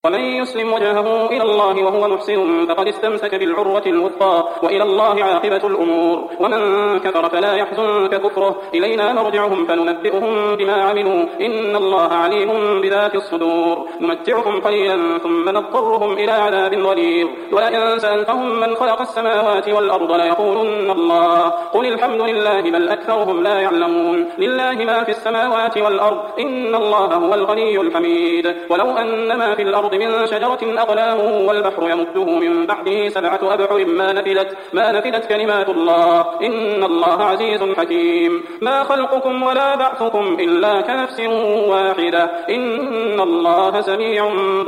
ومن يسلم وجهه إلى الله وهو محسن فقد استمسك بالعروة الوثقى وإلى الله عاقبة الأمور. ومن كفر فلا يحزنك كفره، إلينا مرجعهم فننبئهم بما عملوا إن الله عليم بذات الصدور. نمتعهم قليلا ثم نضطرهم إلى عذاب غليظ. ولئن سألتهم من خلق السماوات والأرض ليقولن الله قل الحمد لله بل أكثرهم لا يعلمون. لله ما في السماوات والأرض إن الله هو الغني الحميد. ولو أن ما في الأرض من شجرة أقلام والبحر يمده من بعده 7 أبحر ما نفدت كلمات الله إن الله عزيز حكيم. ما خلقكم ولا بعثكم إلا كنفس واحدة إن الله سميع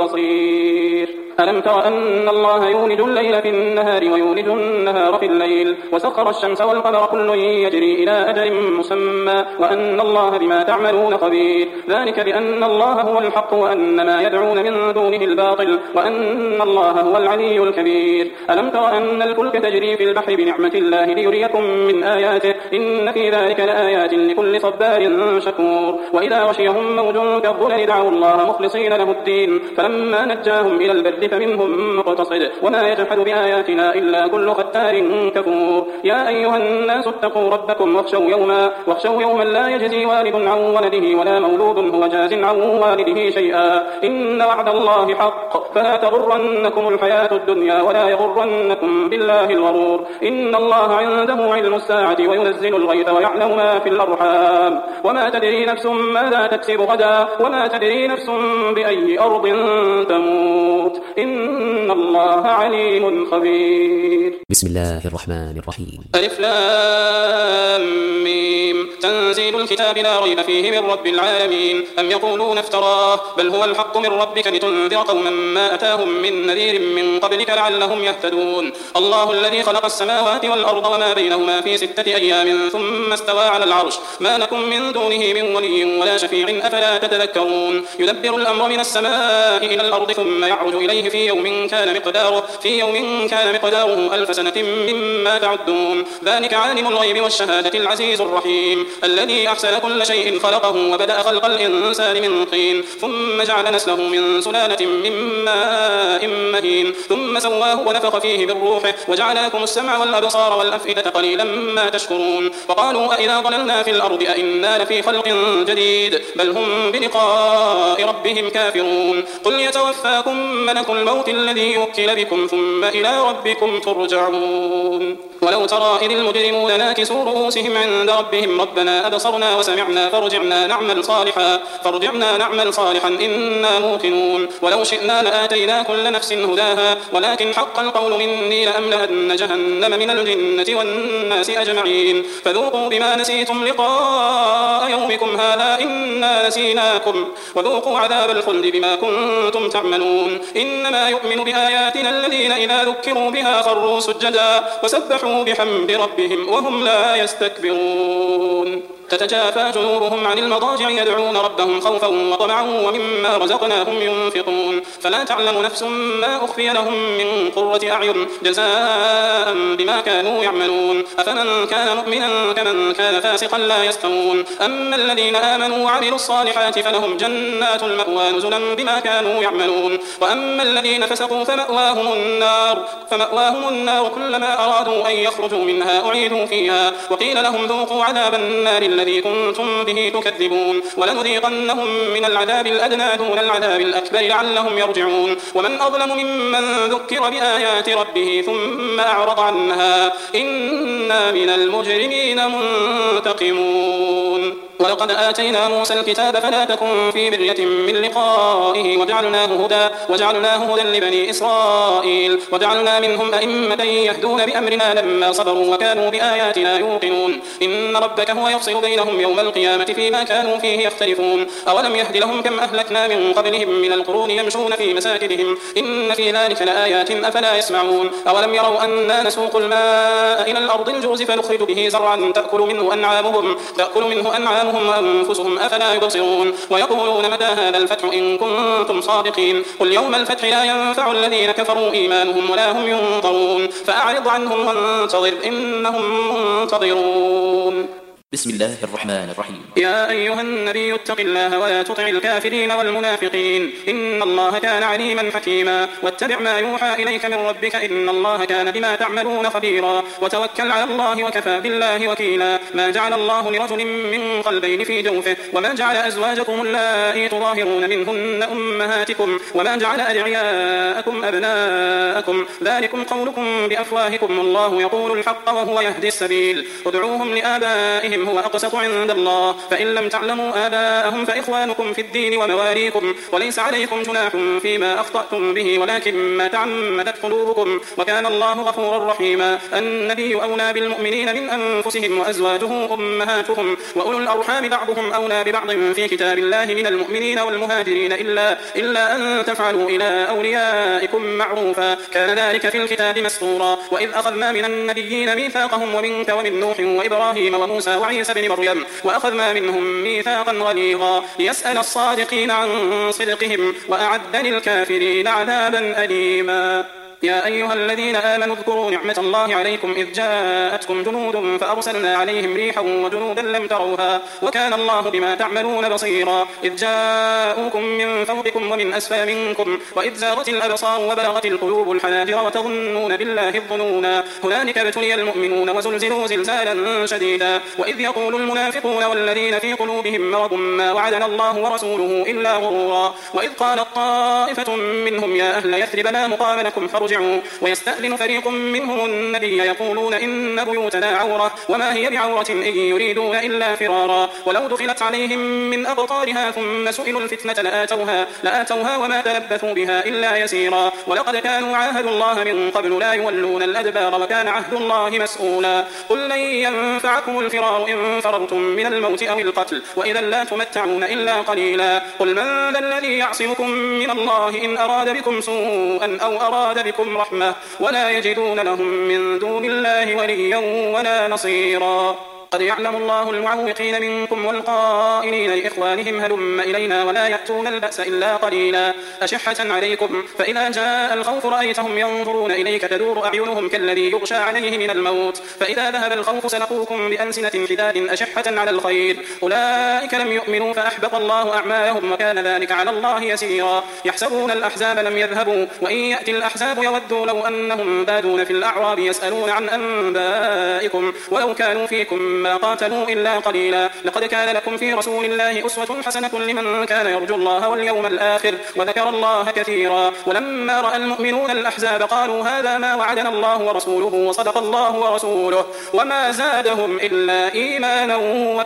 بصير. ألم تر أن الله يولج الليل في النهار ويولج النهار في الليل وسخر الشمس والقمر كل يجري إلى أجل مسمى وأن الله بما تعملون خبير. ذلك بأن الله هو الحق وأن ما يدعون من دونه الباطل وأن الله هو العلي الكبير. ألم تر أن الفلك تجري في البحر بنعمة الله ليريكم من آياته إن في ذلك لآيات لكل صبار شكور. وإذا غشيهم موج كالظلل دعوا الله مخلصين له الدين فلما نجاهم إلى البر فمنهم مقتصد وما يجحد بآياتنا إلا كل ختار كفور. يا أيها الناس اتقوا ربكم واخشوا يوما لا يجزي والد عن ولده ولا مولود هو جاز عن والده شيئا إن وعد الله حق فلا تغرنكم الحياة الدنيا ولا يغرنكم بالله الغرور. إن الله عنده علم الساعة وينزل الغيث ويعلم ما في الأرحام وما تدري نفس ماذا تكسب غدا وما تدري نفس بأي أرض تموت إن الله عليم خبير. بسم الله الرحمن الرحيم. ألف لام ميم تنزيل الكتاب لا ريب فيه من رب العالمين. أم يقولون افتراه بل هو الحق من ربك لتنذر قوما ما أتاهم من نذير من قبلك لعلهم يهتدون. الله الذي خلق السماوات والأرض وما بينهما في 6 أيام ثم استوى على العرش ما لكم من دونه من ولي ولا شفيع أفلا تتذكرون. يدبر الأمر من السماء إلى الأرض ثم يعرج إليه في يوم كان مقداره 1000 سنة مما تعدون. ذلك عالم الغيب والشهادة العزيز الرحيم الذي أحسن كل شيء خلقه وبدأ خلق الإنسان من طين ثم جعل نسله من سلالة من ماء مهين ثم سواه ونفخ فيه من روحه وجعل لكم السمع والأبصار والأفئدة قليلا ما تشكرون. وقالوا أئذا ضللنا في الأرض أئنا لفي خلق جديد بل هم بلقاء ربهم كافرون. قل يتوفاكم ملك الموت الذي يوكل بكم ثم إلى ربكم ترجعون. ولو ترى إذ المجرمون ناكسوا رؤوسهم عند ربهم ربنا أبصرنا وسمعنا فارجعنا نعمل صالحا إنا موقنون. ولو شئنا لآتينا كل نفس هداها ولكن حق القول مني لأملأن جهنم من الجنة والناس أجمعين. فذوقوا بما نسيتم لقاء يومكم هذا إنا نسيناكم وذوقوا عذاب الخلد بما كنتم تعملون. إنما يؤمن بآياتنا الذين إذا ذكروا بها خروا سجدا وسبحوا بحمد ربهم وهم لا يستكبرون. تتجافى جنوبهم عن المضاجع يدعون ربهم خوفا وطمعا ومما رزقناهم ينفقون. فلا تعلم نفس ما أخفي لهم من قرة أعين جزاء بما كانوا يعملون. أفمن كان مؤمنا كمن كان فاسقا لا يستوون. أما الذين آمنوا وعملوا الصالحات فلهم جنات المأوى نزلا بما كانوا يعملون. وأما الذين فسقوا فمأواهم النار كلما أرادوا أن يخرجوا منها أعيدوا فيها وقيل لهم ذوقوا عذاب النار الذي كنتم به تكذبون. ولنذيقنهم من العذاب الأدنى دون العذاب الأكبر لعلهم يرجعون. ومن أظلم ممن ذكر بآيات ربه ثم أعرض عنها إنا من المجرمين منتقمون. ولقد آتينا موسى الكتاب فلا تكن في مرية من لقائه وجعلناه هدى لبني إسرائيل وجعلنا منهم أئمة يهدون بأمرنا لما صبروا وكانوا بآياتنا يوقنون. إن ربك هو يفصل بينهم يوم القيامة فيما كانوا فيه يختلفون. أولم يهد لهم كم أهلكنا من قبلهم من القرون يمشون في مساكنهم إن في ذلك لآيات أفلا يسمعون. أولم يروا أنا نسوق الماء إلى الأرض الجرز فنخرج به زرعا تأكل منه أنعامهم وأنفسهم أفلا يبصرون. ويقولون متى هذا الفتح إن كنتم صادقين قل يوم الفتح لا ينفع الذين كفروا إيمانهم ولا هم ينظرون. فأعرض عنهم وانتظر إنهم منتظرون. بسم الله الرحمن الرحيم. يا أيها النبي اتق الله ولا تطع الكافرين والمنافقين إن الله كان عليما حكيما واتبع ما يوحى إليك من ربك إن الله كان بما تعملون خبيرا وتوكل على الله وكفى بالله وكيلا ما جعل الله لرجل من قلبين في جوفه وما جعل أزواجكم اللائي تظاهرون منهن أمهاتكم وما جعل أدعياءكم أبناءكم ذلكم قولكم بأفواهكم والله يقول الحق وهو يهدي السبيل ادعوهم لآبائهم هو أقسط عند الله فإن لم تعلموا آباءهم فإخوانكم في الدين ومواليكم وليس عليكم جناح فيما أخطأتم به ولكن ما تعمدت قلوبكم وكان الله غفورا رحيما النبي أولى بالمؤمنين من أنفسهم وأزواجه أمهاتهم وأولو الأرحام بعضهم أولى ببعض في كتاب الله من المؤمنين والمهاجرين إلا أن تفعلوا إلى أوليائكم معروفا كان ذلك في الكتاب مسطورا وإذ أخذنا من النبيين ميثاقهم ومنك ومن نوح وإبراهيم وموسى وعيسى بن مريم وأخذنا منهم ميثاقا غليظا ليسأل الصادقين عن صدقهم وأعد للكافرين عذابا أليما يا أيها الذين آمنوا اذكروا نعمة الله عليكم إذ جاءتكم جنود فأرسلنا عليهم ريحا وجنودا لم تروها وكان الله بما تعملون بصيرا إذ جاءوكم من فوقكم ومن أسفل منكم وإذ زاغت الأبصار وبلغت القلوب الحناجر وتظنون بالله الظنونا هنالك ابتلي المؤمنون وزلزلوا زلزالا شديدا وإذ يقول المنافقون والذين في قلوبهم مرض ما وعدنا الله ورسوله إلا غرورا وإذ قالت طائفة منهم يا أهل يثرب لا مقام لكم فارجعوا ويستأذن فريق منهم النبي يقولون إن بيوتنا عورة وما هي بعورة إن يريدون إلا فرارا ولو دخلت عليهم من أقطارها ثم سئلوا الفتنة لآتوها وما تلبثوا بها إلا يسيرا ولقد كانوا عاهدوا الله من قبل لا يولون الأدبار وكان عهد الله مسؤولا قل لن ينفعكم الفرار إن فررتم من الموت أو القتل وإذا لا تمتعون إلا قليلا قل من ذا الذي يعصمكم من الله إن أراد بكم سوءا أو أراد بكم رحمة ولا يجدون لهم من دون الله وليا ولا نصيرا قد يعلم الله المعوقين منكم والقائلين لإخوانهم هلم إلينا ولا يأتون البأس إلا قليلا أشحة عليكم فإذا جاء الخوف رأيتهم ينظرون إليك تدور أعينهم كالذي يغشى عليه من الموت فإذا ذهب الخوف سلقوكم بألسنة حداد أشحة على الخير أولئك لم يؤمنوا فأحبط الله أعمالهم وكان ذلك على الله يسيرا يحسبون الأحزاب لم يذهبوا وإن يأتي الأحزاب يودوا لو أنهم بادون في الأعراب يسألون عن أنبائكم ولو كانوا فيكم ما قاتلوا إلا قليلا لقد كان لكم في رسول الله أسوة حسنة لمن كان يرجو الله واليوم الآخر وذكر الله كثيرا ولما رأى المؤمنون الأحزاب قالوا هذا ما وعدنا الله ورسوله وصدق الله ورسوله وما زادهم إلا إيمانا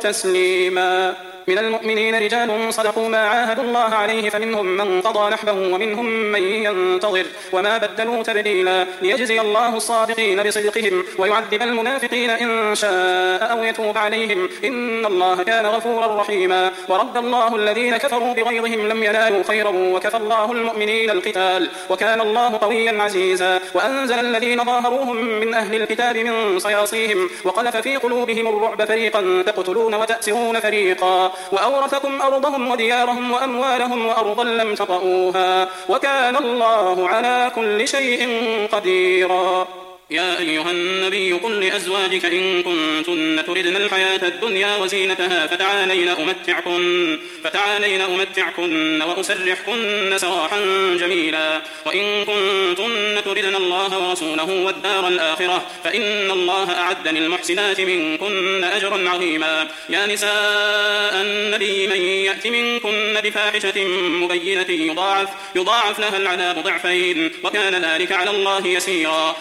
وتسليما من المؤمنين رجال صدقوا ما عاهدوا الله عليه فمنهم من قضى نحبه ومنهم من ينتظر وما بدلوا تبديلا ليجزي الله الصادقين بصدقهم ويعذب المنافقين إن شاء أو يتوب عليهم إن الله كان غفورا رحيما ورد الله الذين كفروا بغيظهم لم ينالوا خيرا وكفى الله المؤمنين القتال وكان الله قويا عزيزا وأنزل الذين ظاهروهم من أهل الكتاب من صياصيهم وقذف في قلوبهم الرعب فريقا تقتلون وتأسرون فريقا وأورثكم أرضهم وديارهم وأموالهم وأرضا لم تطئوها وكان الله على كل شيء قديرا يا أيها النبي قل لأزواجك إن كنتن تردن الحياة الدنيا وزينتها فتعالين أمتعكن وأسرحكن سراحا جميلا وإن كنتن تردن الله ورسوله والدار الآخرة فإن الله أعد للمحسنات منكن أجرا عظيما يا نساء النبي من يأت منكن بفاحشة مبينة يضاعف لها العذاب ضعفين وكان ذلك على الله يسيرا